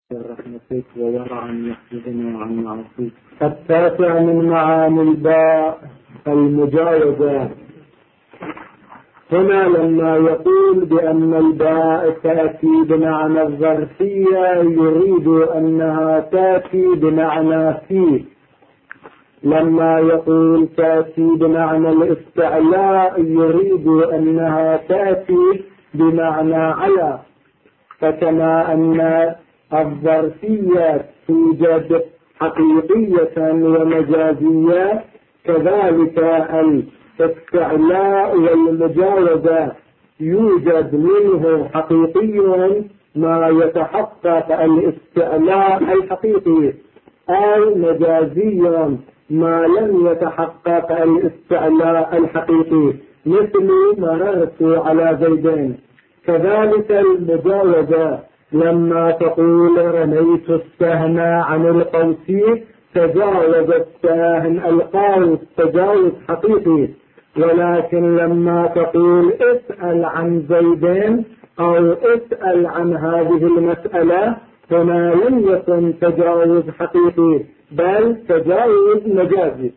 برحمتك وورعا يحفظنا عن معصيك. التاسع من معاني الباء المجاوزة. هنا لما يقول بأن الباء تأتي بمعنى الظرفية يريد أنها تأتي بمعنى فيه. لما يقول تأتي بمعنى الاستعلاء يريد أنها تأتي بمعنى على. فكما أن الظرفية توجد حقيقية ومجازية كذلك الاستعلاء والمجاوزة يوجد منه حقيقي ما يتحقق الاستعلاء الحقيقي، أو مجازي ما لم يتحقق الاستعلاء الحقيقي، مثل مررت على زيدين. كذلك المجاوزة لما تقول رميت السهم عن القوس تجاوز السهم القوس تجاوز حقيقي. ولكن لما تقول اسأل عن زيدين أو اسأل عن هذه المسألة فما لم يكن تجاوز حقيقي بل تجاوز مجازي.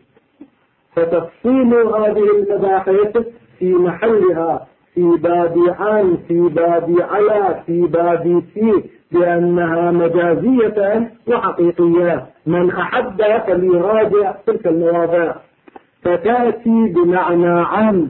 فتفصيل هذه المباحث في محلها في باب عن، في باب على، في باب في، بأنها مجازية وحقيقية. من أحب فليراجع تلك المواضيع. فتأتي بمعنى عن،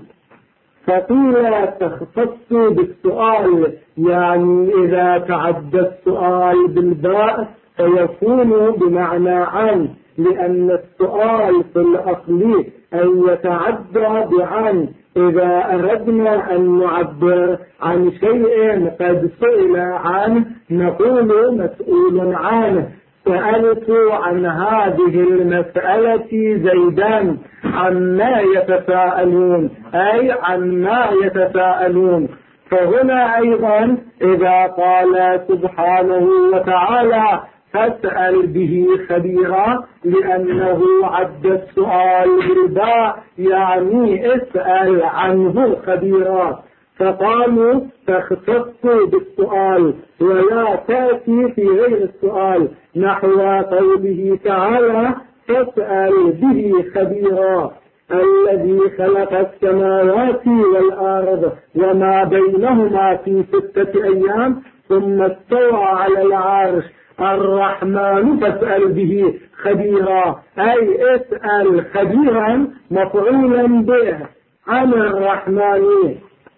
فقيل تختص بالسؤال، يعني إذا تعدى السؤال بالباء فيكون بمعنى عن، لأن السؤال في الأصل أن يتعدى بعن. إذا أردنا أن نعبر عن شيء قد سئل عنه نقول مسؤول عنه. سألت عن هذه المسألة زيدان عما يتساءلون، أي عما يتساءلون. فهنا أيضا إذا قال سبحانه وتعالى فاسأل به خبيرا، لأنه عد السؤال بالباء يعني اسأل عنه خبيرا. فقالوا تختص بالسؤال ولا تأتي في غير السؤال، نحو قوله تعالى فاسأل به خبيرا الذي خلق السماوات والأرض وما بينهما في 6 أيام ثم استوى على العرش الرحمن فاسأل به خبيرا، أي اسأل خبيرا مفعولا به عن الرحمن.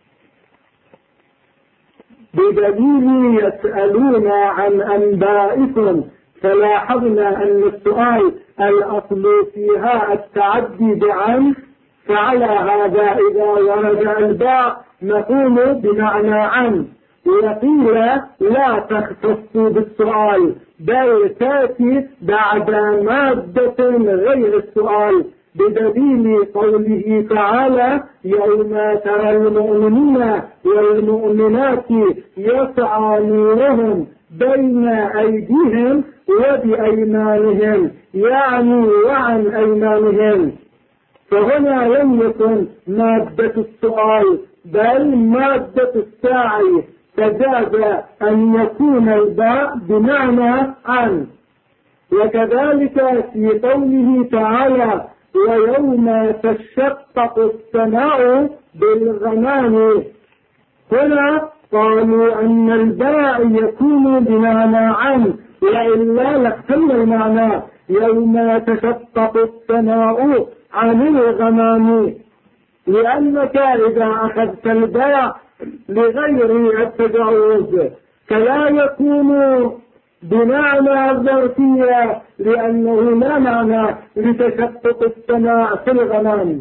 بدليل يسألون عن أنبائكم، فلاحظنا أن السؤال الأصل فيها التعدي بعن، فعلى هذا إذا ورد الباء نقول بمعنى عن. وقيل لا تختص بالسؤال بل تأتي بعد مادة غير السؤال، بدليل قوله تعالى يوم ترى المؤمنين والمؤمنات يسعى نورهم بين أيديهم وبأيمانهم، يعني وعن أيمانهم. فهنا لم يكن مادة السؤال بل مادة الساعي، فجاز أن يكون الباء بمعنى عن. وكذلك في قوله تعالى ويوم تشقق السماء بالغمام، هنا قالوا أن الباء يكون بمعنى عن، وإلا لاختل المعنى يوم تشقق السماء عن الغمام، لأنك إذا أخذت الباء لغير التجاوز فلا يكون بمعنى الظرفية، لأنه لا معنى لتشقق السماء في الغمام.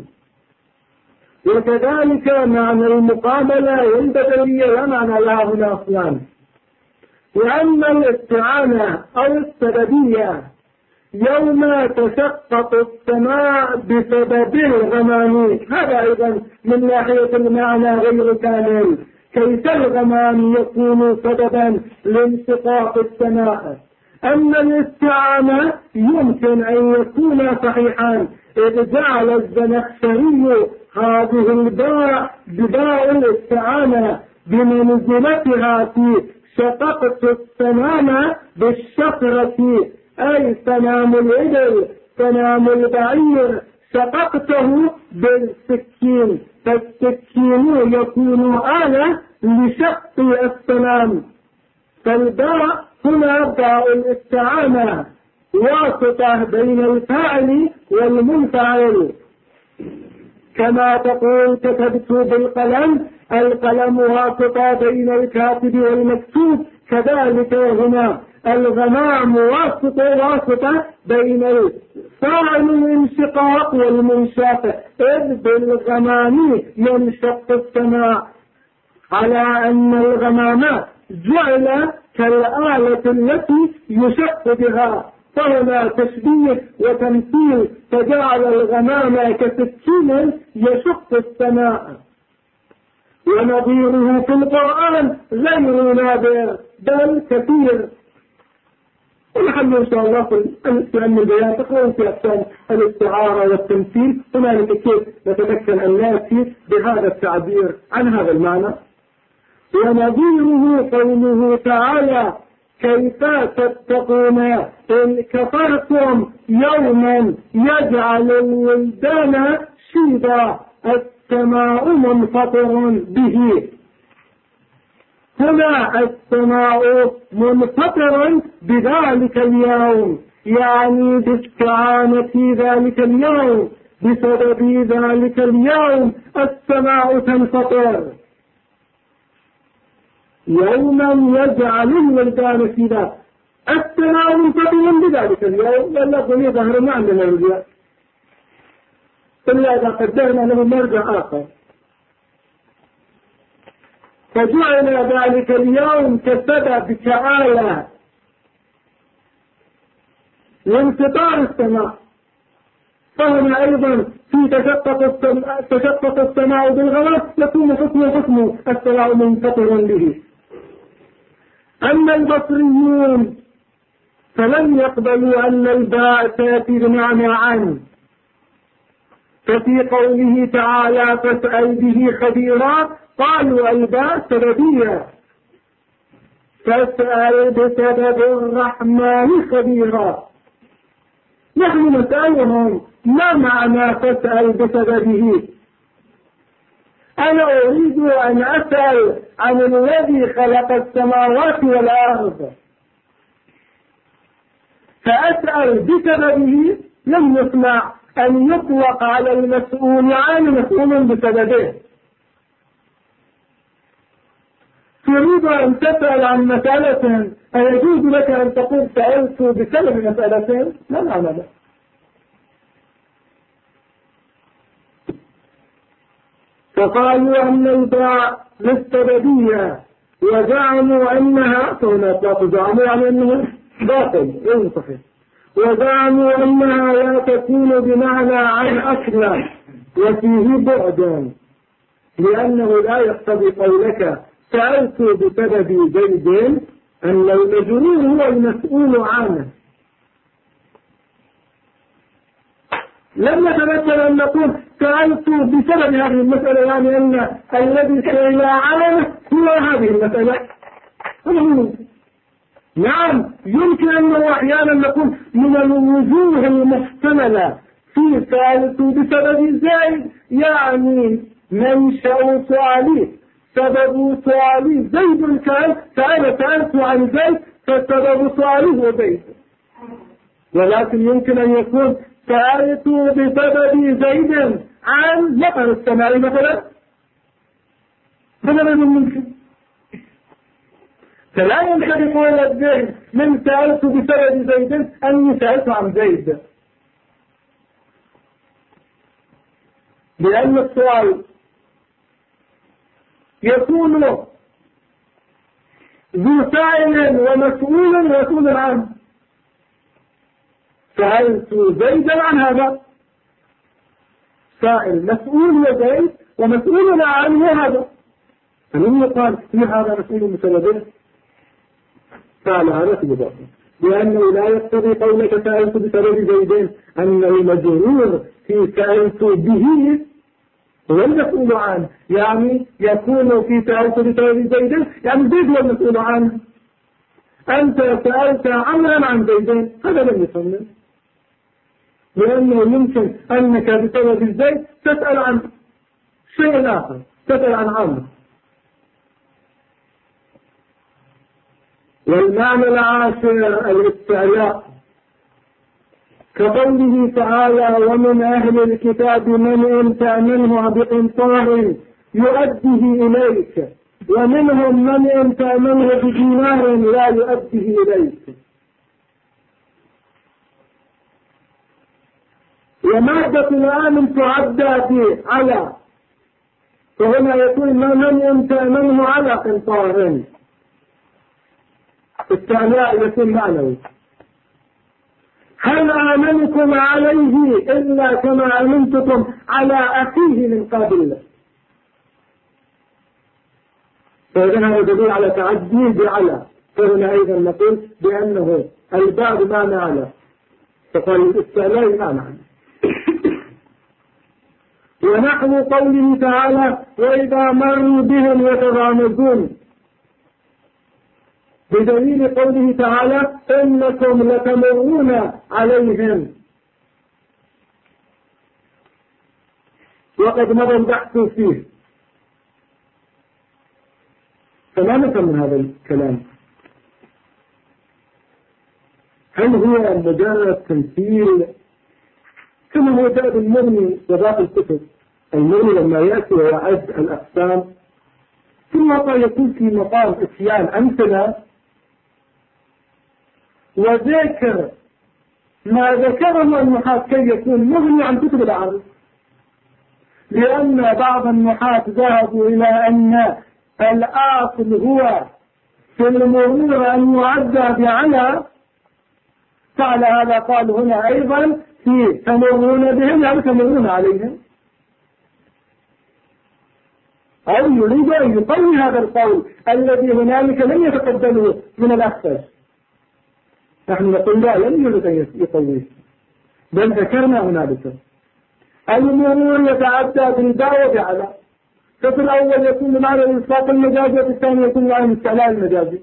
وكذلك معنى المقابلة والبدلية لا معنى لها هنا أصلا. وأما الاستعانة أو السببية يوم تشقق السماء بسبب الغمام، هذا أيضا من ناحية المعنى غير كامل. كيف الغمام يكون سببا لانشقاق السماء؟ أما الاستعانة يمكن أن يكون صحيحا، إذ جعل الزمخشري هذه الباء بباء الاستعانة بمنزلتها في شققت السنام بالشفرة، أي سنام الإبل سنام البعير شققته بالسكين، فالسكين يكون آلة لشق السنام. فالباء هنا باء الاستعانة واسطة بين الفاعل والمنفعل، كما تقول كتبت بالقلم، القلم واسطة بين الكاتب والمكتوب، كذلك هنا الغمام واسطة بين الفاعل الانشقاق والمنشق، إذ بالغمام ينشق السماء، على أن الغمام جعل كالآلة التي يشق بها، فهنا تشبيه وتمثيل، فجعل الغمام كسكين يشق السماء. ونظيره في القرآن غير نادر بل كثير. ونحن إن شاء الله في علم البيان تقرأون في أقسام الاستعارة والتمثيل، هنالك كيف نتمكن أن نأتي بهذا التعبير عن هذا المعنى. ونظيره قوله تعالى: كيف تتقون إن كفرتم يوما يجعل الولدان شيبا السماء منفطر به. هنا السماء منفطر بذلك اليوم، يعني باستعانة ذلك اليوم، بسبب ذلك اليوم السماء تنفطر. يوما يجعل الولدان شيبا السماء منفطر بذلك اليوم، لأن الضمير ظهر ما عندنا مرجع إلا إذا قدرنا له مرجع آخر. فجعل ذلك اليوم كسبب كآلة لانفطار السماء. فهنا أيضا في تشقق السماء بالغمام يكون حكم السماء منفطر به. أما البصريون فلم يقبلوا أن الباء تأتي بمعنى عن، ففي قوله تعالى: فاسأل به خبيرا، قالوا الباء سببية، فاسأل بسبب الرحمن خبيرا. نحن نسألهم: ما معنى فاسأل بسببه؟ أنا أريد أن أسأل عن الذي خلق السماوات والأرض، فأسأل بسببه لم يسمع أن يطلق على المسؤول عن مسؤول بسببه. تريد أن تسأل عن مسألة، أيجوز لك أن تقول سألت بسبب مسألة؟ لا معنى له. فقالوا أن الباء للسببية وزعموا أنها، فهنا زعموا يعني أنه باطل غير صحيح، وزعموا أنها لا تكون بمعنى عن أصلا وفيه بعد، لأنه لا يقتضي قولك سألت بسبب زيد أن المجرور هو المسؤول عنه. لم نتمكن أن نقول سألت بسبب هذه المسألة، يعني أن الذي سئل عنه هو هذه المسألة. نعم يمكن أنه أحيانا نقول من الوجوه المحتملة في سألت بسبب زيد، يعني منشأ سؤالي، سبب سؤالي زيد كان، فأنا سألت عن زيد فسبب سؤالي هو زيد. ولكن يمكن أن يكون سألت بسبب زيد عن مطر السماء مثلا، هذا ممكن. فلا ينخرط إلى الذهن من سألت بسبب زيد أني سألت عن زيد، لأن السؤال يكون ذو سائل ومسؤول عنه. سألت زيدا عن هذا، سائل مسؤول وزيد ومسؤول عنه هذا، فلم يقال في هذا مسؤول بسببه، فعل هذا في بطن، لأنه لا يقتضي قولك سألت بسبب زيدين أن المجرور في سألت به هو المسؤول عنه، يعني يكون في سألت بسبب زيد، يعني زيد هو المسؤول عنه. أنت سألت عمرا عن زيدين، هذا لم يصنف، لأنه يمكن أنك بسبب الزيد تسأل عن شيء آخر، تسأل عن عمرو. والمعنى العاشر الاستعلاء، كقوله تعالى: ومن أهل الكتاب من إن تأمنه بقنطار يؤديه إليك ومنهم من إن تأمنه بدينار لا يؤديه إليك. ومادة الآمن تعدى على، فهنا يقول من إن تأمنه على قنطار، التعلاء يكون معنوي. هل آمنكم عليه إلا كما آمنتكم على أخيه من قبل؟ فإذن هذا دليل على تعديه بعلى، فهنا أيضا نقول بأنه الباء بمعنى على، فقال الاستعلاء بمعنى على. ونحو قوله تعالى: وإذا مروا بهم يتغامزون، بدليل قوله تعالى: إنكم لتمرون عليهم. وقد مضى البحث فيه، فما نفهم من هذا الكلام؟ هل هو مجرد تمثيل كما هو جاء بالمغني وباقي الكتب؟ المغني لما يأتي ويعد الأقسام ثم يكون في مقام إتيان أمثلة وذكر ما ذكره النحاة كي يكون مغني عن كتب العرب، لأن بعض النحاة ذهبوا إلى أن الآصل هو في المرور أن يعدى بعلى، فعلى هذا قال هنا أيضا في تمرون بهم يعني تمرون عليهم، أو يريد أن يقوي هذا القول الذي هنالك لم يتقبله من الأخفش. نحن نقول لا، لم يريد أن يقويه، بل ذكرنا هنالك المرور يتعدى بالباء وبعلى، ففي الأول يكون بمعنى الإطلاق المجازي، وفي الثاني يكون بمعنى الاستعلاء المجازي.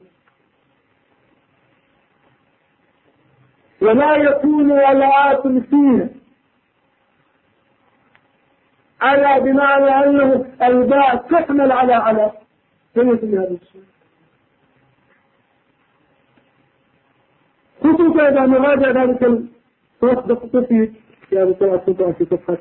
ولا يكون ولاءات فيه على بمعنى أنه الباء تحمل على فيكون هذا الشيء، خصوصا إذا نراجع ذلك الوقت الخطوطي يا أبو سلام السلطان في صفحة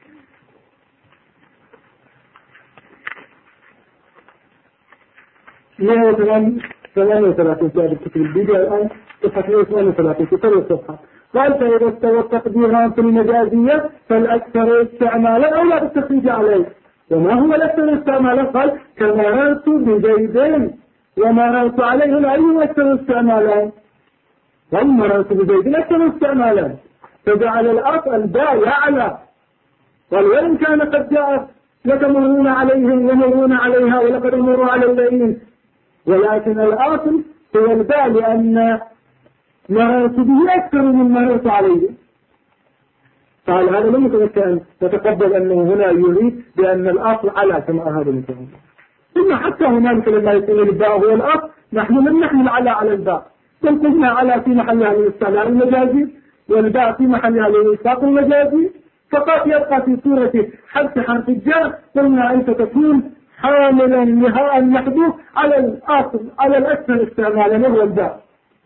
138 كتاب الكتب البدع الآن صفحة 138 في كل صفحة. قال: فإذا استوى التقديران في المجازية فالأكثر استعمالا أولى بالتخريج عليه. وما هو الأكثر استعمالا؟ قال: كمررت بزيدين ومررت عليه العلم أكثر استعمالا، ومررت بزيد أكثر استعمالا، فجعل الأصل الباء يعلى. قال: وإن كان قد جاء لتمرون عليهم يمرون عليها ولقد مروا على الذين، ولكن الأصل هو الباء لأن مررت به أكثر من مررت عليه. قال: هذا لم يتذكر أن نتقبل أنه هنا يريد بأن الأصل على كما هذا المثال. ثم حتى هنالك لما يكون الباء هو الأصل نحن لم نحمل على الباء، بل قلنا على في محلها للاستعلاء المجازي والباء في محلها للإطلاق المجازي، فقط يبقى في صورة حذف حرف الجر قلنا أنت تكون حاملا لهاء المحذوف على الأصل على الأكثر استعمالا وهو الباء.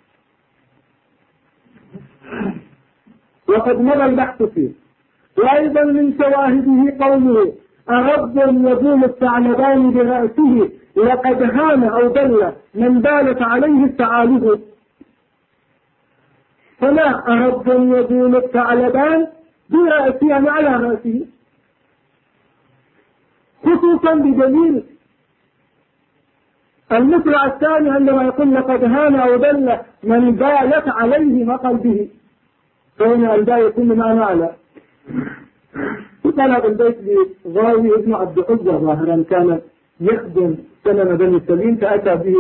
وقد مضى البحث فيه. وأيضا من شواهده قوله: أرب يبول الثعلبان برأسه لقد هان أو بل من بالت عليه الثعالب. فلا أرب يبول الثعلبان برأسه يعني على رأسه، خصوصا بدليل المثل الثاني عندما يقول لقد هان أو بل من بالت عليه وقلبه، فهنا الباء يكون بمعنى على. وطلب البيت لغاوي ابن عبد العزة ظاهرا كان يخدم سلم بني سليم، فأتى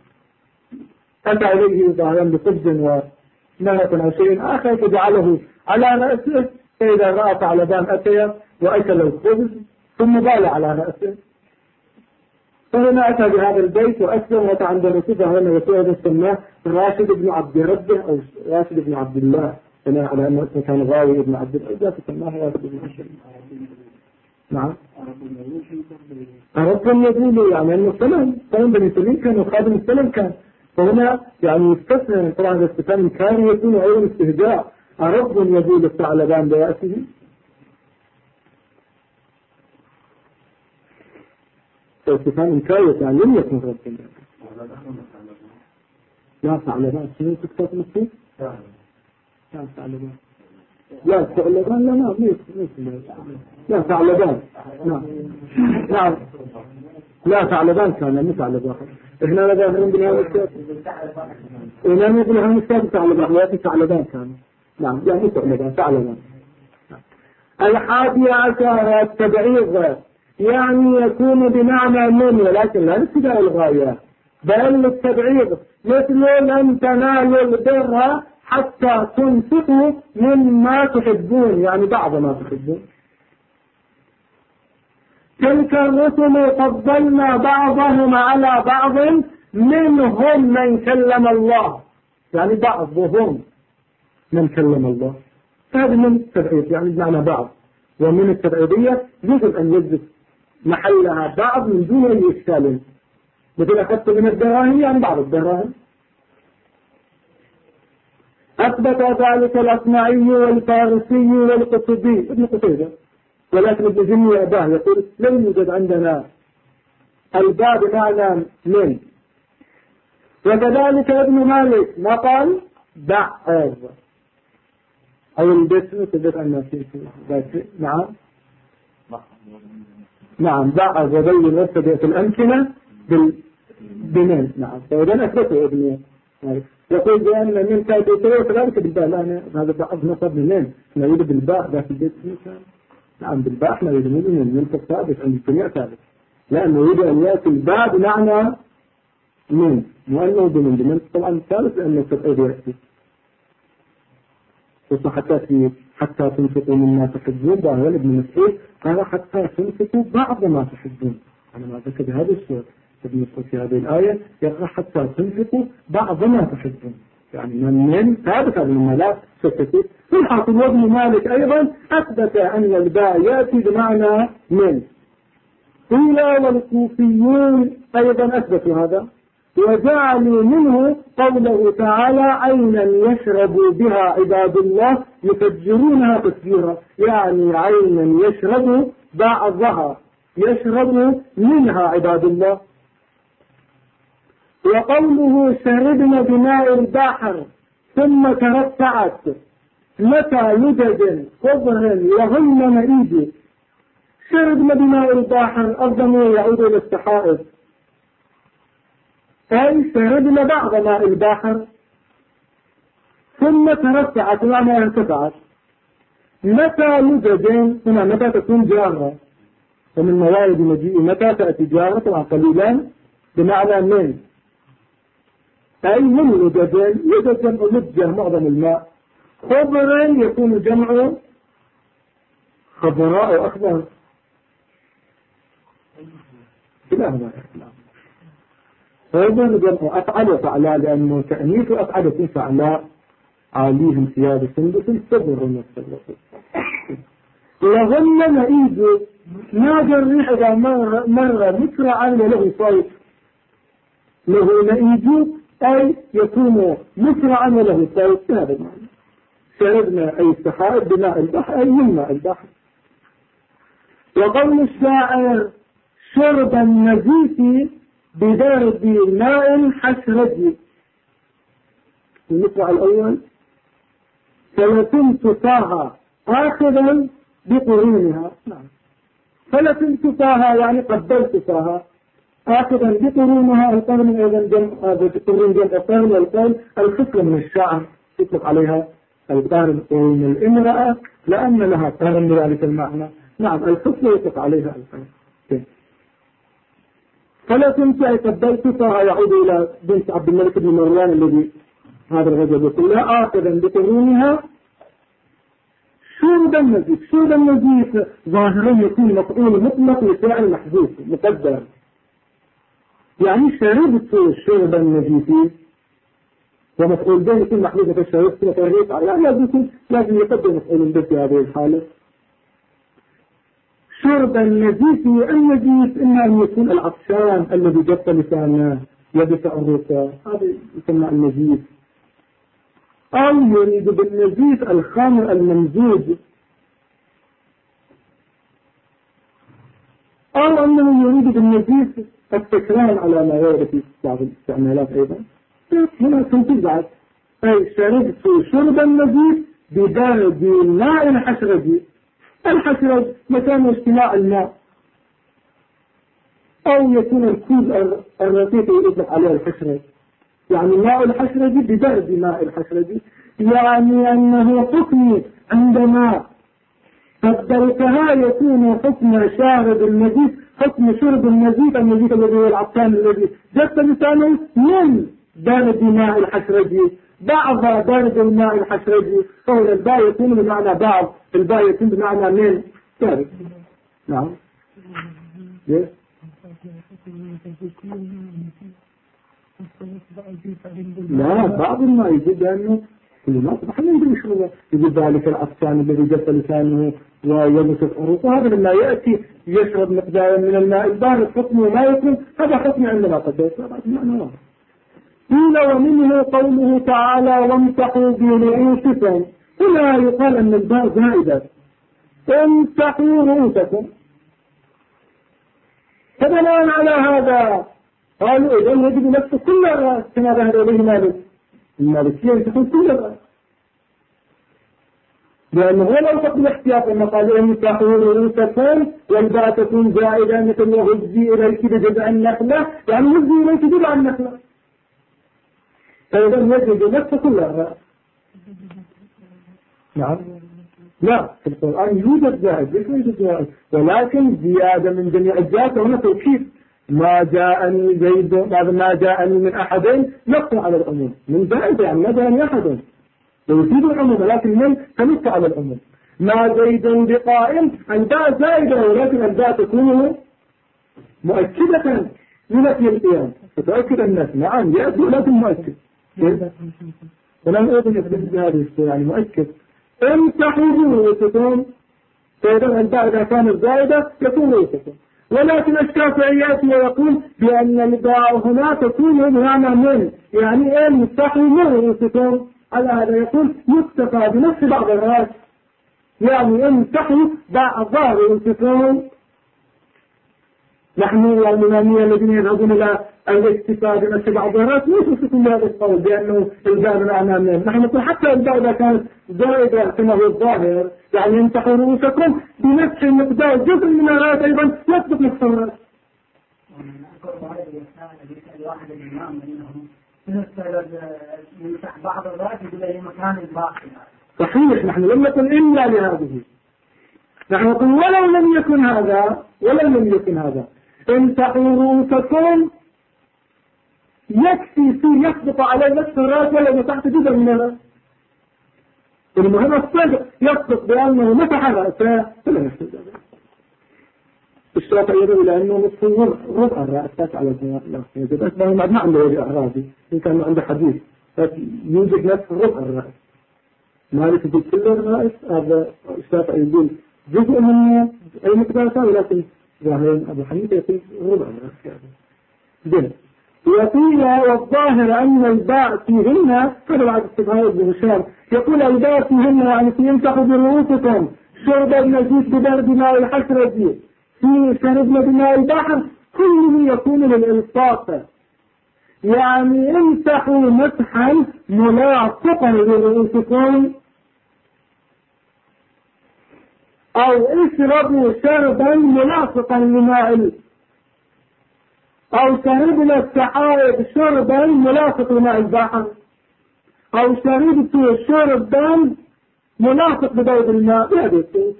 إليه ظاهرا بخبز ونهة أو شيء آخر فجعله على رأسه، فإذا رأى ثعلبان أتي وأكل الخبز ثم بال على رأسه. فهنا أتى بهذا البيت وأسلم وتعند نسبه هنا يسوع سماه راشد بن عبد ربه أو راشد بن عبد الله، بناء على أنه كان غاوي ابن عبد الله فسماه راشد بن عبد الله. نعم. عربهم يقولوا يعني أنه السلام بني سليم كانوا خادم السلام كان، فهنا يعني يستثنى طبعا الاستثناء كان يكون أيضا استهجاء. عرب يقول الثعلبان برأسه. استثناء كاية يعني لم يكن ربنا. لا ثعلبان شنو تكتب نفسه؟ لا ثعلبان. لا ثعلبان لا لا ثعلبان. نعم لا ثعلبان كان مو ثعلبان. احنا ظاهرين بنهاية الكتاب. ونحن بنهاية الكتاب ثعلبان ولكن ثعلبان كان. نعم يعني ثعلبان. الحادية عشر التبعيض يعني يكون بمعنى من، ولكن لا ابتداء الغاية بل التبعيض، مثل لن تنالوا البر حتى تنفقوا مما تحبون، يعني بعض ما تحبون. تلك الرسل فضلنا بعضهم على بعض منهم من كلم الله، يعني بعضهم من كلم الله. هذا من التبعيض يعني بمعنى بعض، ومن التبعيضية يجب أن يجب محلها بعض من دون أي إشكال، مثل أخذت من الدراهم يعني بعض الدراهم. أثبت ذلك الأصمعي والفارسي والقطبي ابن قتيبة، ولكن ابن جني أباه يقول لم يوجد عندنا الباء بمعنى من. وكذلك ابن مالك ما قال بعض أو البسم تبت أن نعم بعض وبين وسط الأمكنة بمن. نعم فإذا أثبته ابن مالك يقول بأن من كانت يتريه كذلك بالباء. لا هذا بعض نصب منين نريد بالباء ذات البيت. نعم بالباء احنا نريد من ثابت عند الجميع ثابت، لأنه يريد أن يأتي الباء بمعنى من وأنه بمن طبعا ثالث لأنه تبعيد يأتي حتى تنفقوا مما تحبون. ظاهر ابن مسعود قال حتى تنفقوا بعض ما تحبون. أنا ما ذكر بهذا الصورة ابن مسعود في هذه الآية يقول حتى تنفقوا بعض ما تحبون، يعني من ثابت هذا مما لا شك. والحاكم وابن مالك أيضا أثبت أن الباء يأتي بمعنى من. قيل والكوفيون أيضا أثبتوا هذا وجعلوا منه قوله تعالى عينا يشرب بها عباد الله يفجرونها تفجيرا، يعني عينا يشرب بعضها يشرب منها عباد الله. وقوله شربنا بماء البحر ثم ترفعت متى لجج خضر وغل مئيد. شربنا بماء البحر الضمير يعود إلى السحائب، أي شربنا بعض ماء البحر ثم ترفعت يعني ارتفعت. متى لجج هنا متى تكون جارة، ومن موارد مجيء متى تأتي جارة طبعا قليلا بمعنى من، أي من لجج. لجج جمع لجة معظم الماء. خضر يكون جمع خضراء وأخضر كلاهما. خضر جمع أفعل وفعلاء لأنه تأنيث أفعل يكون فعلاء عليهم ثياب سندس صبر المستغرق. وغل مئيد ما جرح إذا مر مسرعا وله صيف. له مئيد أي يكون مسرعا وله صيف. هذا المعنى. شربنا أي السحائب بماء البحر أي من ماء البحر. وقول الشاعر شرب النزيف بدرب ماء حشرجي. المطلع الأول فلتمت طاها آخذا بقرونها. فلتمت طاها يعني قبلت طاها آخذا بقرونها. القرن أيضا جمع بقرون جمع القرن والقرن الخصلة من الشعر يطلق عليها القرن من الامرأة لأن لها قرن بذلك المعنى. نعم الخصلة يطلق عليها القرن. فلا تنسى قبلتها يعود إلى بنت عبد الملك بن مروان الذي هذا الرجل يقول لا آخذا بقرونها شرب النزيف. شرب النزيف ظاهرا يكون مفعول مطلق لفعل محذوف مقدر، يعني شربت شرب النزيف ومفعول به يكون محذوف في الشربت وتغيير على لازم يقدم مفعول به في هذه الحالة. شرب النزيف. النزيف إما أن يكون العطشان الذي جف لسانه يدفع الركاب، هذا يسمى النزيف. أو يريد بالنزيف الخمر الممزوج، أو أنه يريد بالنزيف السكران على ما ورد في بعض الاستعمالات أيضا. هنا تنتزعت أي شربت شرب النزيف ببرد ماء الحشرجي. الحشرج مكان اجتماع الماء، أو يكون الكوز الرقيق يطلق عليه الحشرج، يعني ماء الحشرج ببرد ماء الحشرج، يعني أنه حكم عندما قدرتها يكون حكم شارب النزيف حكم شرب النزيف الذي هو العطشان الذي جف لسانه من برد ماء الحشرج بعض برد الماء الحشرجي. فهو الباء يكون بمعنى بعض، الباء يكون بمعنى من برد. نعم. لا بعض ما يجب أنه كلمات نحن ندري شو يجب ذلك العطشان الذي جف لسانه ويبسط عروقه، هذا لما يأتي يشرب مقدارا من الماء البارد حكمه ما يكون، هذا حكم عندنا قدرت معنى واضح. قيل ومنه قوله تعالى وامسحوا برؤوسكم. هنا يقال أن الباء زائدة، امسحوا رؤوسكم. فبناء على هذا قالوا إذن يجب نفس كل الرأس كما ظهر إليه مالك. المالكية يمسحون كل الرأس، لأنه لو تقبل احتياط لما قالوا امسحوا رؤوسكم والباء تكون زائدة مثل وهزي إليك بجذع النخلة، يعني هزي إليك بجذع النخلة، فإذا يجب نفس كل الرأس. نعم. لا في القرآن يوجد زائد، ليس يوجد زائد، ولكن زيادة من جميع الزيادة هنا توكيد. ما جاءني زيد ما جاءني من أحد نص على العموم، من زائد يعني ما جاءني أحد يفيد العموم، ولكن من تنص على العموم. ما زيد بقائم الباء زائدة، ولكن الباء تكون مؤكدة لنفي القيام فتؤكد الناس. نعم يأتي ولكن مؤكد، ولم أظن يثبت بهذه يعني مؤكد. امسحوا برؤوسكم، فإذا الباء إذا كانت زائدة يكون رؤوسكم. ولكن الشافعي يأتي ويقول بأن الباء هنا تكون بمعنى من، يعني امسحوا برؤوسكم. على هذا يقول يكتفى بنفس بعض الرأس، يعني امسحوا بعض رؤوسكم. نحن والمنامية الذين يذهبون إلى الاكتفاء بنفس بعض الرأس ليس في هذا القول بأنه الباء بمعنى من. نحن نقول حتى الباء إذا كانت زائدة كما هو الظاهر، يعني امسحوا رؤوسكم بنفس المقدار جزء من الرأس أيضا يثبت نفس الرأس. يمسح بعض الرأس إلى مكان الباقي. صحيح، نحن لم نقل إلا لهذه، نحن نقول ولو لم يكن هذا امسحوا رؤوسكم يكفي في يسبق على نفس الرأس ولا مسحت جزء من الرأس. المهم الصدق يسبق بأنه مسح رأسه فلا يحتاج. الشافعي يدعو إلى أنه نصف ربع الرأس على الجنة، يجب أسمه ما عنده وجه أعراضي، إن كان عنده حديث يوجد نفس ربع الرأس. مالك يقول كل الرأس، هذا الشافعي يقول جزء منه أي مقدار، ولكن ظاهر أبو حنيفة يقول ربع الرأس. جنة وقيل والظاهر أن الباء فيهن، هذا بعد استفهام ابن هشام، يقول الباء فيهن يعني يمسحوا برؤوسكم شرب النزيف ببرد ماء الحشرج في شربنا بماء البحر، كله يكون للإلصاق، يعني امسحوا مسحا ملاصقا لرؤوسكم أو اشربوا شربا ملاصقا لماء، أو شربنا السحائب شربا ملاصق لماء البحر، أو شربت شربا ملاصق ببيض الماء بهذه الصورة.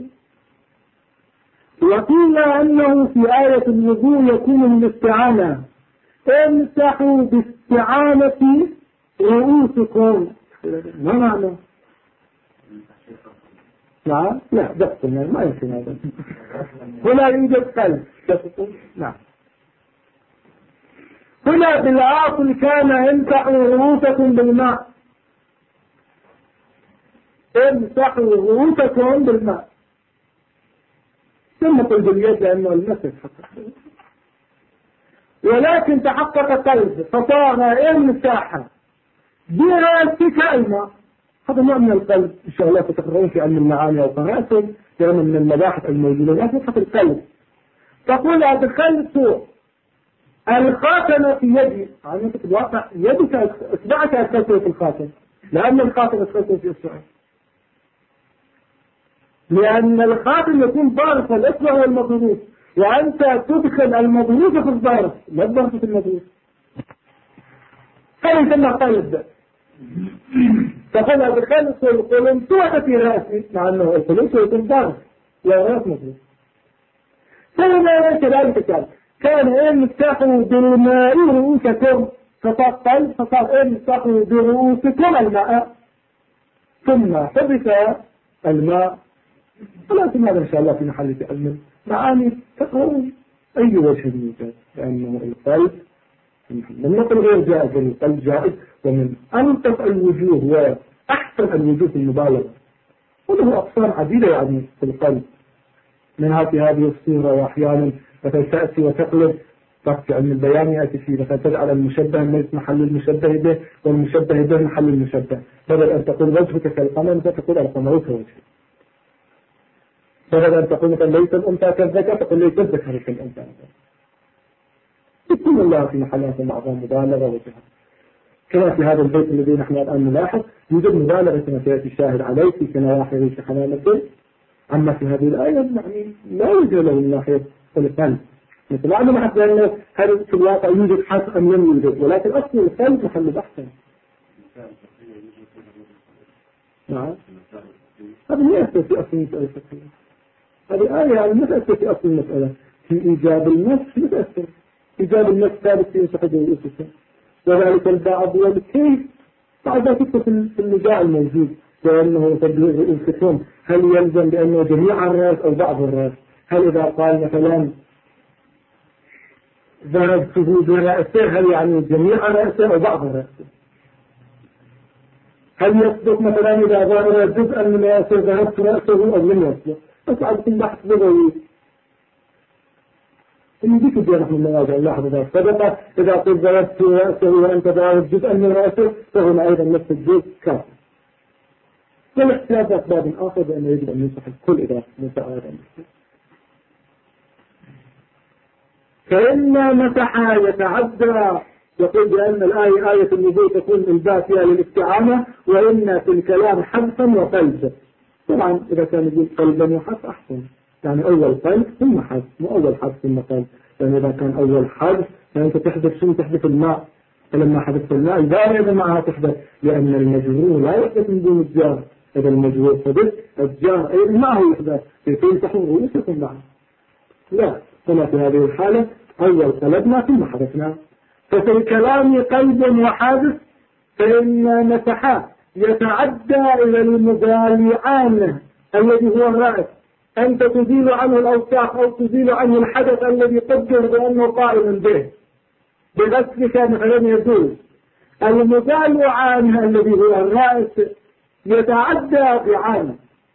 وقيل أنه في آية الوضوء يكون بالاستعانة، امسحوا باستعانة رؤوسكم. ما معنى؟ نعم لا دفق الماء ما يمكن هذا. هنا يوجد قلب دفق. نعم. هنا بالعاصل كان امسحوا رؤوسكم بالماء. امسحوا رؤوسكم بالماء. ثم قل باليد لأنه المسح حقق. ولكن تحقق قلب فصار امسح برأسك الماء. هذا نوع من القلب إن شاء الله تتقرؤون في علم المعاني أو قراءتهم لأنه من المباحث الموجودة لكن فتح القلب. تقول أدخلت الخاتم في يدي. يعني في الواقع يدك اصبعك أدخلته في الخاتم لأن الخاتم أدخلته في إصبعك. لأن الخاتم يكون ضارف الإصبع والمضروب وأنت تدخل المضروب في الضارف لا الضارف في المضروب. هذا يسمى قلب. تقول أدخلت القلنسوة في رأسي مع أنه القلنسوة يكون ضارف لا رأس مضروب. فلما كذلك كان امسحوا بالماء رؤوسكم فصار فصار امسحوا برؤوسكم الماء ثم حدث الماء. ولكن هذا إن شاء الله في محل تأمل معاني تقرؤون أي وجه يوجد لأنه القلب من نقل غير جائز القلب جائز ومن أنطق الوجوه وأحسن الوجوه في المبالغة وله أقسام عديدة يعني في القلب منها في هذه الصورة وأحيانا مثلا تأتي وتقلب في علم البيان يأتي فيه مثلا تجعل المشبه ليس محل المشبه به والمشبه به محل المشبه بدل أن تقول وجهك كالقمر فتقول القمر كوجهك بدل أن تقول مثلا ليس الأنثى كالذكر تقول ليس الذكر كالأنثى. يكون الله في محلات معظم مبالغة وجهة كما في هذا البيت الذي نحن الآن نلاحظ يوجد مبالغة كما سيأتي الشاهد عليه في كنواحي ريش حمامة. أما في هذه الآية يعني لا يوجد له من ناحية القلب مثل أنه حتى أنه هل في الواقع يوجد حق أم لم يوجد ولكن أصل القلب محل بحثا. نعم هذا لا يأتي في أصل المسألة الفقهية. هذه آية يعني ما تأتي في أصل المسألة في إيجاب النفس ما تأثر. إيجاب النفس ثابت في صحة الأسس وذلك البعض والكيف بعد ذلك في النزاع الموجود لأنه تبليغ رؤوسكم هل يلزم بأنه جميع الرأس أو بعض الرأس. هل إذا قال مثلا ضربته برأسه هل يعني جميع رأسه أو بعض رأسه. هل يصدق مثلا إذا ظهر جزءا من رأسه ضربت رأسه أو لم يصدق. بس على كل بحث لغوي اللي ذيك الدين نحن نراجع نلاحظ ذلك صدق إذا قلت ضربت رأسه وأنت ضربت جزءا من رأسه فهنا أيضا نفس الجزء كافر. والاحتياج أسباب آخر بأنه يجب أن ينصح الكل إذا نسأل هذا المسألة. فإن مسحا يتعدى يقول بأن الآية آية النبوة تكون الباء فيها للاستعانة وإن في الكلام حذفا وقلب. طبعا إذا كان يقول قلبا وحذف أحسن يعني أول قلب ثم حذف مو أول حذف ثم قلب. يعني إذا كان أول حذف فأنت تحذف شو تحذف الماء فلما حذفت الماء البارد معها تحذف لأن المجرور لا يحدث من دون الجار. إذا المجرور حدث الجار أيضا معه يحدث فيتنسحوا رؤوسكم معه. لا هنا في هذه الحالة أول قلبنا ثم حذفنا. ففي الكلام قلب وحادث فإن مسحا يتعدى إلى المبالي عنه الذي هو الرأس أنت تزيل عنه الأوساخ أو تزيل عنه الحدث الذي قدر بأنه قائم به بغسلك مثلا يجوز. المبالي عنه الذي هو الرأس يتعدى بعانه.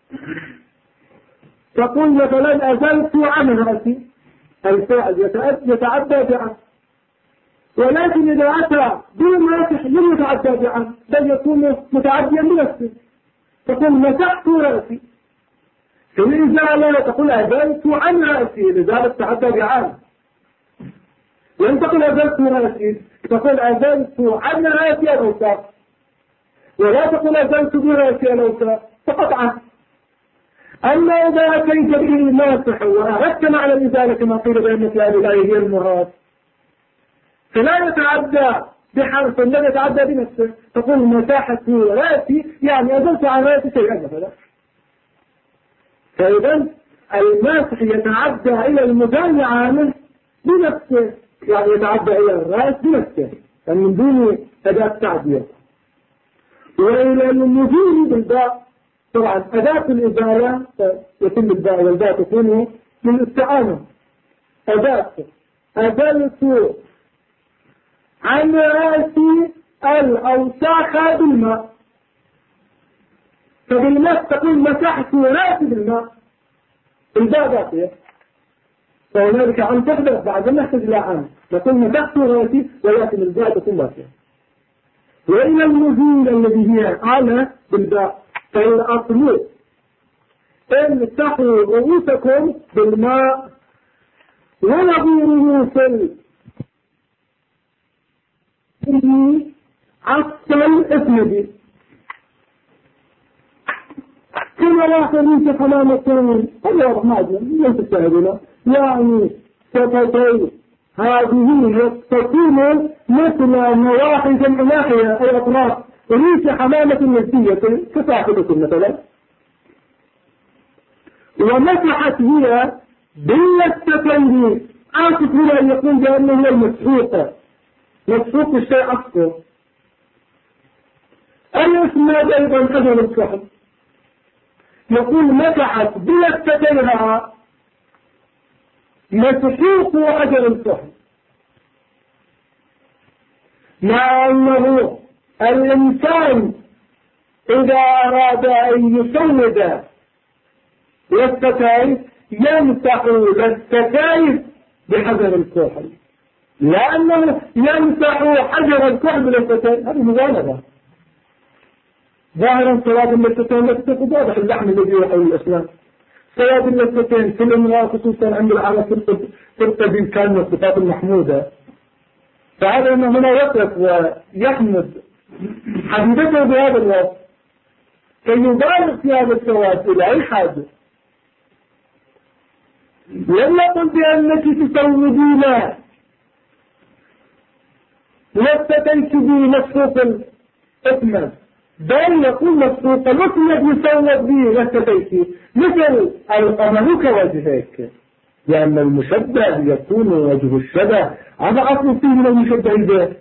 تقول مثلا أزلت عن رأسي الفاعل يتعدى بعانه ولكن إذا أتى دون مسح لم يتعدى بعانه بل يكون متعديا بنفسه. تقول مسحت رأسي في الإزالة تقول أزلت عن رأسي الإزالة تعدى بعانه. لن تقول أزلت رأسي تقول أزلت عن رأسي الأوساخ ولا تقول أزلت برأسي الأوساخ فقط عنه. أما إذا أتيت به الماسح وأردت معنى الإزالة كما قيل بأن في الآية هي المراد فلا يتعدى بحرف لا يتعدى بنفسه. تقول مساحة رأسي يعني أزلت عن رأسي شيئا مثلا. فإذا الماسح يتعدى إلى المبالي عنه بنفسه يعني يتعدى إلى الرأس بنفسه يعني من دون أداة تعدية. وإلى المجيب بالباء طبعا أداة الإزالة يتم الباء والباء تكون للاستعانة. أداة أزلت عن رأسي الأوساخ بالماء، فبالماء تقول مسحت رأسي بالماء، الباء باقية، فهنالك عن تحدث بعد ما نحتاج إلى عن نقول مسحت رأسي ولكن الباء تكون باقية. وإلى النزول الذي هي على بالباء فالأصل امسحوا رؤوسكم بالماء ونظيره في عصا الاسمدي كما لا خليك حمام الطول. هذا واضح معنا ليس تشاهدنا، يعني شفتي هذه تكون مثل نواحي جمع ناحية أي أطراف، وليس حمامة نسية كصاحبة مثلا. ومسحت هي باللستين، عاطف هنا أن يقول بأنه هو المسحوق، مسحوق الشيء أصله. الإسناد أيضا حجر الصحب، يقول مسحت بلستينها مسحوق حجر الصحب، مع أنه الإنسان إذا أراد أن يسود للستايف يمسح للستايف بحجر الكحل، لأنه يمسح حجر الكحل للستايف. هذه مبالغة. ظاهرا صلاة اللستين لا تكون واضح اللحم الذي يحول الإسلام. صلاة اللستين في الامرأة خصوصا عند العرب ترتدي كان الصفات المحمودة، فهذا أنه هنا يقف ويحمد حبيبته بهذا الوصف كي يبالغ في هذا السواد إلى أي حاجة. لم يقل بأنك تسودين لستيك بمسروق الأثمن، بل يقول مسروق الأثمن يسود به لستيك مثل القمر كوجهك، لأن المشبه يكون وجه الشبه هذا أصل فيه من المشبه به.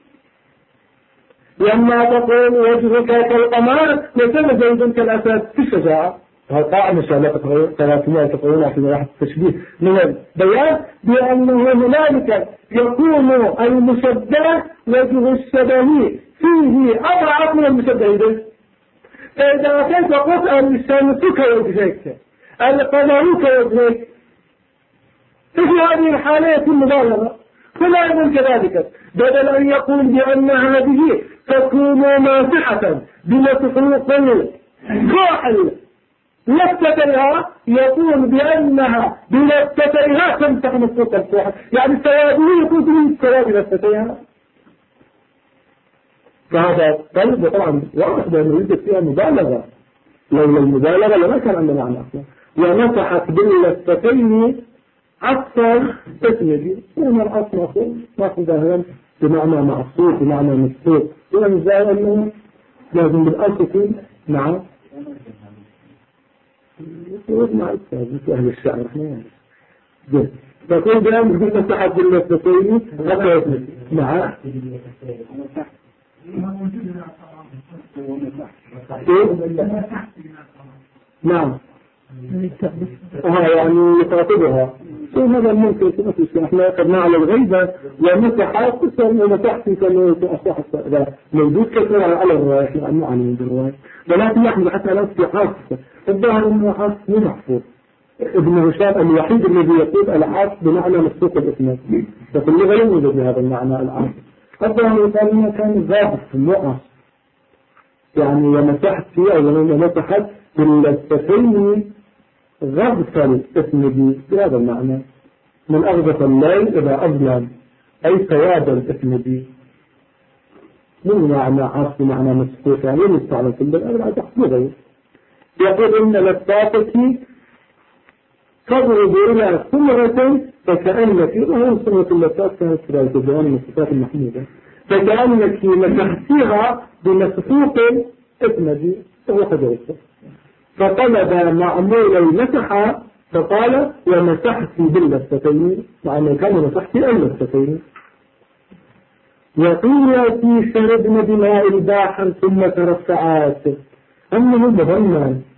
لما تقول وجهك كالقمر يسمى زيد كالأسد في الشجاعة. قائمة شابقة 300 تقولون في واحد التشبيه من البيان بأنه هنالك يكون المشبه وجه الشبه فيه أضعف من المشبه به. فإذا كنت قلت الشمس كوجهك القمر كوجهك في هذه الحالة يكون مبالغة. فلا يكون كذلك، بدل أن يقول بأن هذه تكون ماسحة بمسحوق كحل لفتتها، يقول بأنها بلفتتها تمسح مسحوق الكحل، يعني سواده يكون من سواد لفتتها. فهذا قلب طبعا واضح بأنه يوجد فيها مبالغة، لولا المبالغة لما كان عندنا معنى أصلا. ومسحت باللفتين عصا اسمدي، ومن الأصل ناخذ هنا بمعنى معصوب بمعنى مسحوق، يعني ازاي أنه لازم بالأصل يكون مع مع الأستاذ مثل أهل الشعر احنا يعني تقول بأن مسحت باللفتين عصا اسمدي مع نعم يعني يخاطبها. هذا ممكن في نفس الشيء. احنا قدنا على الغيبة ومسح قصة ومسح في كلمة أصح موجود كثير على الرواية، احنا مو عن من الرواية، ولكن نحن حتى لا في حاسة الظاهر انه حاسة مو محفوظ. ابن هشام الوحيد الذي يقول العاص بمعنى مسوق الاسناد، ففي اللغة لا يوجد بهذا المعنى العاص. الظاهر يقال كان ضابط في النقص، يعني ومسحت فيه أو ومسحت باللفتين غرف الاسمدي بهذا المعنى، من أغرف الليل إلى أظلم أي سواد الاسمدي، من معنى عصر معنى مسحوق، يعني يستعمل في الليل على تحصيله. يقول إن لفتاتك تضرب إلى ثمرة فكأنك، وهو سمة اللفتات كانت في ذلك الزمان من الصفات المحمودة، فكأنك مسحتها بمسحوق اسمدي وهو حجرته. فطلب معمول المسح فقال ومسحت باللفتين، مع أنه كان مسحت اللفتين. وقيل في شربن بماء البحر ثم ترفعات، أنه مظنن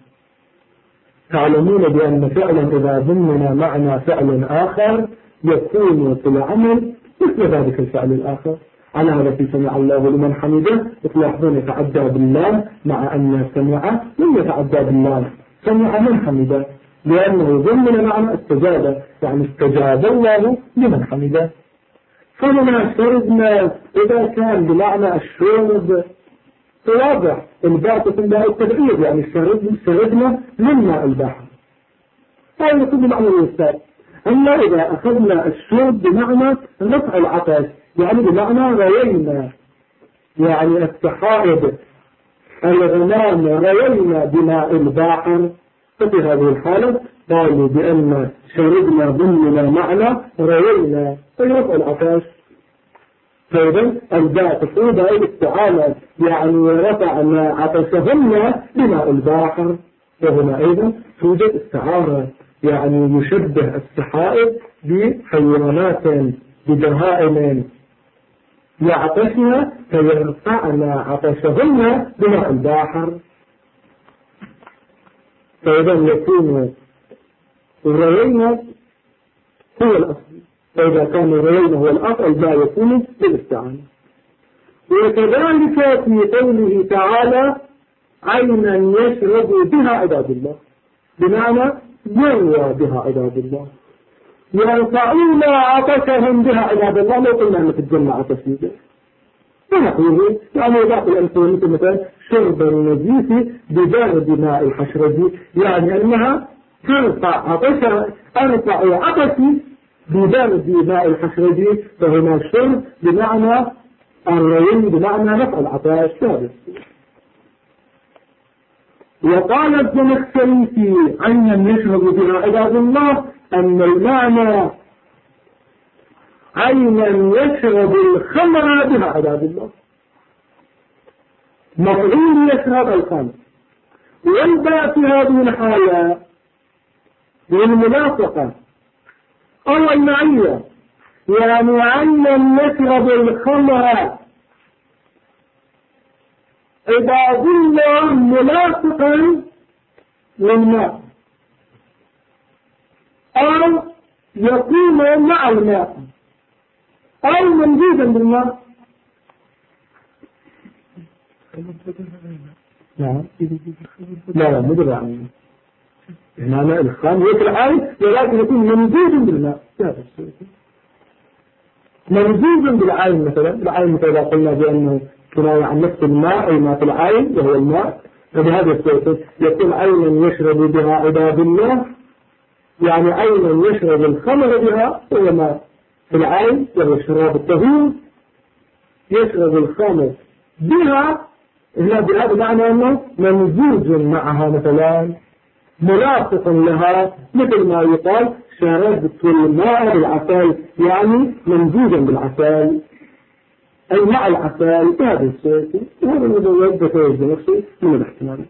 تعلمون بأن فعلا إذا ضمن معنى فعل آخر يكون في العمل مثل ذلك الفعل الآخر. على هذا في سمع الله لمن حمده تلاحظون يتعدى بالله مع أن سمع لم يتعدى بالله، سمع من حمده لأنه ضمن معنى استجاب، يعني استجاب الله لمن حمده. فهنا شربنا إذا كان بمعنى الشرب واضح الباء في الماء التبعير، يعني شربنا من ماء البحر هذا يكون بمعنى الوسائل. أما إذا أخذنا الشرب بمعنى رفع العطش يعني بمعنى روينا، يعني السحائب الغمام روينا بماء البحر، ففي هذه الحالة قالوا بأن شربنا ضمن معنى روينا أي رفع العطش. فإذا الباء تفيد الاستعانة يعني رفعنا عطشهن بماء البحر، وهنا أيضا توجد استعارة يعني يشبه السحائب بحيوانات ببهائم يعطشن فيرفعن عطشهن بماء البحر. فإذا يكون الروينا هو الأصل، فإذا كان الروينا هو الأصل الباء يكون بالاستعانة. وكذلك في قوله تعالى عينا يشرب بها عباد الله، بمعنى يروى بها عباد الله، يرفعون عطشهم بها عباد الله. لو قلنا أن في الجنة عطش يوجد فنقول يعني ذات الأمثلة مثلا شرب النجيس ببارد ماء الحشرجي، يعني أنها ترفع عطشها، أرفع عطشي ببارد ماء الحشرجي، فهنا شرب بمعنى الروي بمعنى رفع العطش ثابت. وقال الزمخشري في عينا يشرب بها عباد الله أن المعنى عينا يشرب الخمر بها عباد الله، مفعول يشرب الخمر، والباء في هذه الحالة للملاصقة أو المعية، يعني عينا يشرب الخمر عباد الله ملاصقا للماء أو يكون مع الماء أو منجوزا بالماء. لا مدرع عنه هنا الخام يطلع عين ولكن يكون منجوزا بالماء، منجوزا بالعين. مثلا العين مثلا قلنا بأنه كناية عن نفس الماء أي ما في العين وهو الماء، فبهذا الصوت يكون عينا يشرب بها عباد الله، يعني عينا يشرب الخمر بها هو ما في العين وهو شراب الطهور، يشرب الخمر بها هنا بهذا معنى أنه ممزوج معها مثلا ملاصق لها، مثل ما يقال شربت الماء بالعسل، يعني ممزوجا بالعسل أي مع العسل بهذا الشيء. وهذا المدود بتوجه نفسه من الاحتمال.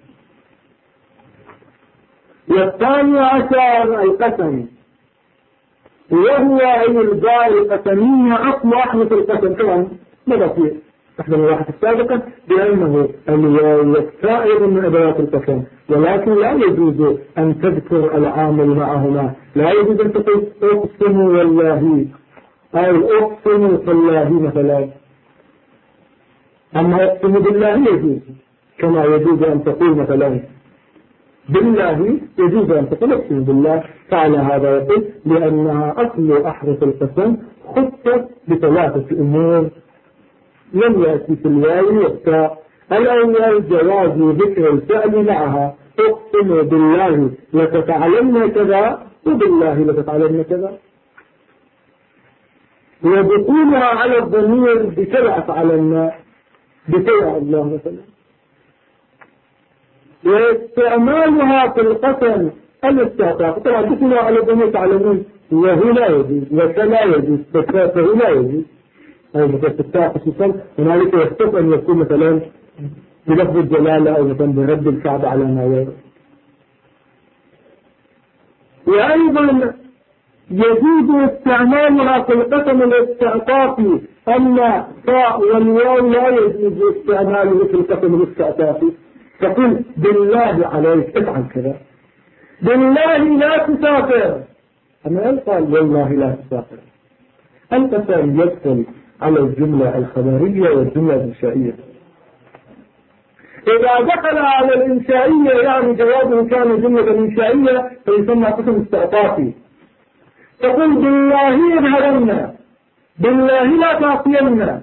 والثاني عشر القسم، وهو أي الباء القسمية أصل أحرف القسم. طبعا ماذا في إحدى المراحل السابقة بأنه الواو سائر من أدوات القسم، ولكن لا يجوز أن تذكر العامل معهما، لا يجوز أن تقول أقسم والله أو أقسم بالله مثلا، أما يقسم بالله يجوز، كما يجوز أن تقول مثلا بالله يجوز أن تقول أقسم بالله. فعلى هذا يقول لأنها أصل أحرف القسم خطت بثلاثة أمور لم يأتي في الواو والتاء. الأول جواز ذكر الفعل معها، أقسم بالله لتفعلن كذا وبالله لتفعلن كذا، ودخولها على الضمير بكذا أفعلن بكذا الله مثلا، واستعمالها في القسم الاستعطاف. طبعا دخولها على الضمير تعلمون وهو لا يجوز وكلا يجوز فكاته لا يجوز، أو مثلا في التاء خصوصا هنالك يختص أن يكون مثلا بلفظ الجلالة أو مثلا برد الكعب على ما يرى. وأيضا يجوز استعمالها في القسم الاستعطافي، أما التاء والواو لا يجوز استعماله في القسم الاستعطافي. تقول بالله عليك افعل كذا، بالله لا تسافر. أما هل قال والله لا تسافر؟ القسم يدخل على الجملة الخبرية والجملة الإنشائية. إذا دخل على الإنشائية يعني جوابه كان جملة إنشائية فيسمى قسم استعطافي. تقول بالله اذهبنا، بالله لا تعصينا،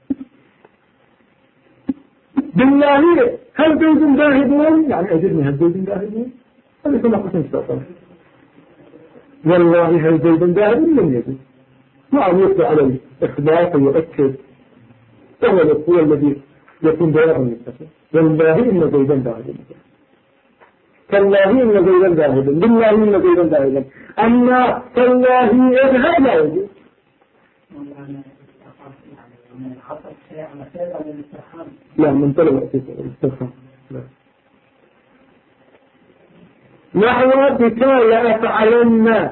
بالله هل زيد ذاهبون يعني أجرني هل زيد ذاهبون، هذا يسمى قسم استعطافي. والله هل زيد ذاهبون لم يجد، نعم يطلع على الإخبار فيؤكد هو الذي يكون جوابا للقسم. والله إن زيدا ذاهبا، كالله إن زيدا ذاهبا، بالله إن زيدا ذاهبا. أما كالله اذهب لا يجوز. لا من طلب الاستفهام. نحو بك لأفعلن،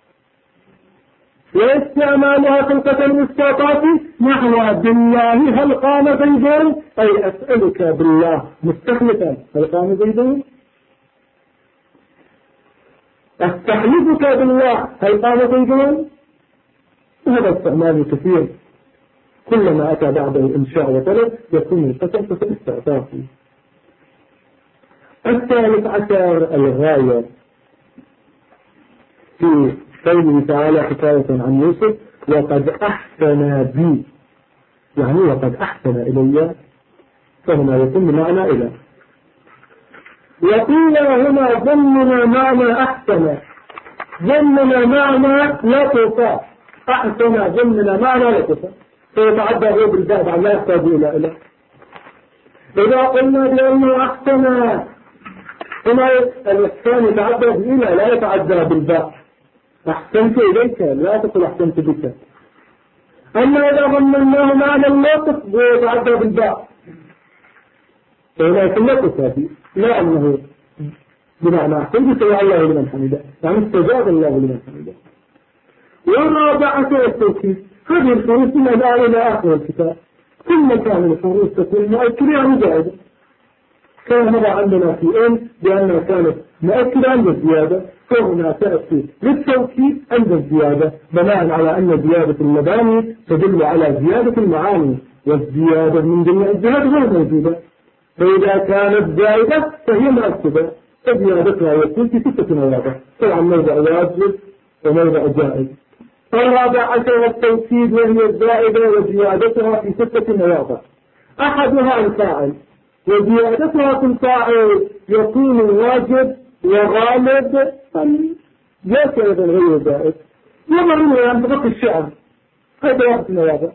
واستعمالها في القسم الاستعطافي نحو بالله هل قام زيدون، أي أسألك بالله مستخلفا هل قام زيدون، أستحلفك بالله هل قام زيدون. هذا استعمال كثير، كلما أتى بعده إنشاء وطلب يكون القسم قسم استعطافي. الثالث عشر الغاية في قوله تعالى حكاية عن يوسف وقد أحسن بي، يعني وقد أحسن إلي، فهنا يكون بمعنى إله. وقيل هنا ضمن معنى أحسن، ضمن معنى لطفة، أحسن ضمن معنى لطفة، فيتعدى غير بالذات عن لا يحتاج إلى إله. إذا قلنا بأنه أحسن هنا الإحسان يتعدى بإله لا يتعدى بالباء، أحسنت إليك لا تقل أحسنت بك. أما إذا ضمناه معنى اللطف يتعدى بالباء فهنا يكون لطف هذه، لا أنه بمعنى أحسنت سمع الله لمن حمده، يعني استجاب الله لمن حمده. والرابعة التوكيد، هذه الحروف من الآن إلى آخر الكتاب ثم كان الحروف تكون مؤكدة مجاهدة. كان مضى عندنا في إن بأنها كانت مؤكدة عند الزيادة، فهنا تأتي للتوكيد عند الزيادة بناء على أن زيادة المباني تدل على زيادة المعاني، والزيادة من جميع الجهات غير موجودة، فإذا كانت زائدة فهي مؤكدة، فزيادتها يكون في 6 مواضع، طبعا موضع واجب وموضع جائز. الرابع عشر التوكيد وهي الزائدة وزيادتها في 6 مواضع، أحدها الفاعل، وزيادتها في الفاعل يكون واجب وغالب ليس أيضا غير زائد، ومعنى يعني بغط الشعر، هذا واحد من الواضع.